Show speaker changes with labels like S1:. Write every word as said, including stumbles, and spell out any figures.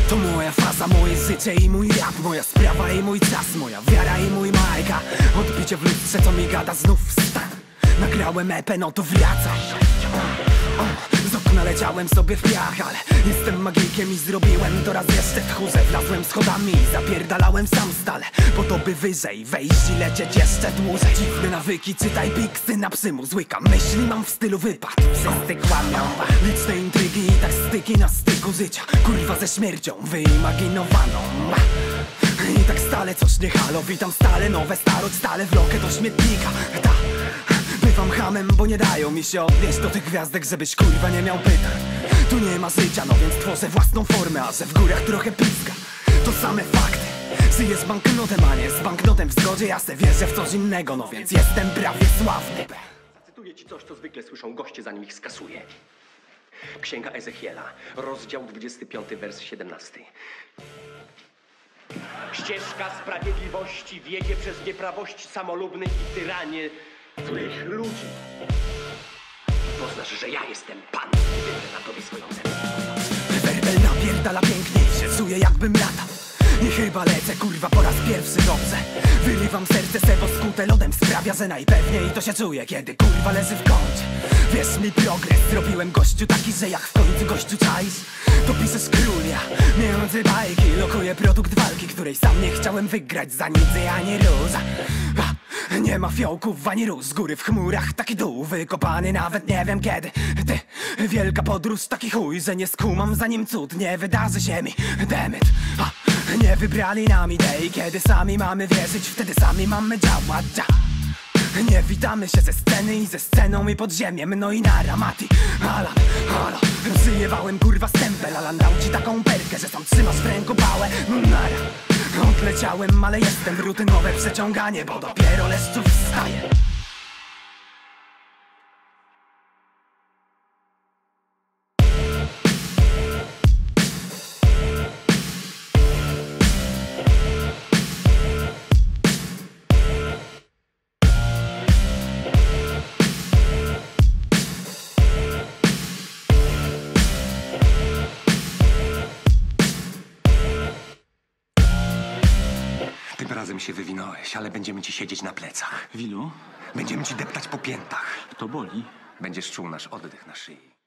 S1: To moja faza, moje życie i mój rap, moja sprawa i mój czas, moja wiara i mój majka. Odbicie w lustrze, co mi gada, znów wstań. Nagrałem epę, no to wracam. Z okna leciałem sobie w piach, ale jestem magikiem i zrobiłem to raz jeszcze tchórze. Wlazłem schodami i zapierdalałem sam stale, po to by wyżej wejść i lecieć jeszcze dłużej. Dziwne nawyki, czytaj piksy na przymus. Łyka myśli mam w stylu wypad, wszyscy kłamią. Liczne intrygi i tak styki na styku życia, kurwa ze śmiercią wyimaginowaną. I tak stale coś nie halo, witam stale nowe starość, stale wlokę do śmietnika. Ta. Bywam hamem, bo nie dają mi się odnieść do tych gwiazdek, żebyś kurwa nie miał pytań. Tu nie ma życia, no więc tworzę własną formę, a że w górach trochę piska. To same fakty. Żyję z banknotem, a nie z banknotem w zgodzie. Ja se wierzę w coś innego, no więc jestem prawie sławny.
S2: Zacytuję ci coś, co zwykle słyszą goście, zanim ich skasuję. Księga Ezechiela, rozdział dwudziesty piąty, wers siedemnasty. Ścieżka sprawiedliwości wiedzie przez nieprawość samolubnych i tyranie złych ludzi. Poznasz, że ja jestem Pan i wywrę na tobie swoją zemstę.
S1: Werbel napierdala piękniej, się czuję jakbym latał. I chyba lecę, kurwa, po raz pierwszy dobrze. Wyrywam serce sebo skute lodem, sprawia, że najpewniej to się czuję, kiedy kurwa leży w kącie. Wierz mi, progres zrobiłem gościu taki, że jak w końcu gościu czaisz, to piszesz król, ja między bajki lokuję produkt walki, której sam nie chciałem wygrać za nic, ani róża. Nie ma fiołków ani róż, z góry w chmurach taki dół wykopany, nawet nie wiem kiedy. Ty, wielka podróż, taki chuj, że nie skumam, zanim cud nie wydarzy się mi. Demet, a nie wybrali nam idei, kiedy sami mamy wierzyć, wtedy sami mamy działać. Nie witamy się ze sceny i ze sceną i podziemiem, no i nara Mati, Alan, halo. Przyjewałem kurwa stempel, Alan dał ci taką perkę, że sam trzymasz w ręku pałę, no nara. Odleciałem, ale jestem rutynowe przeciąganie, bo dopiero leszczów wstaje.
S2: Tym razem się wywinąłeś, ale będziemy ci siedzieć na plecach.
S3: Wilu,
S2: Będziemy ci deptać po piętach.
S3: to boli.
S2: Będziesz czuł nasz oddech na szyi.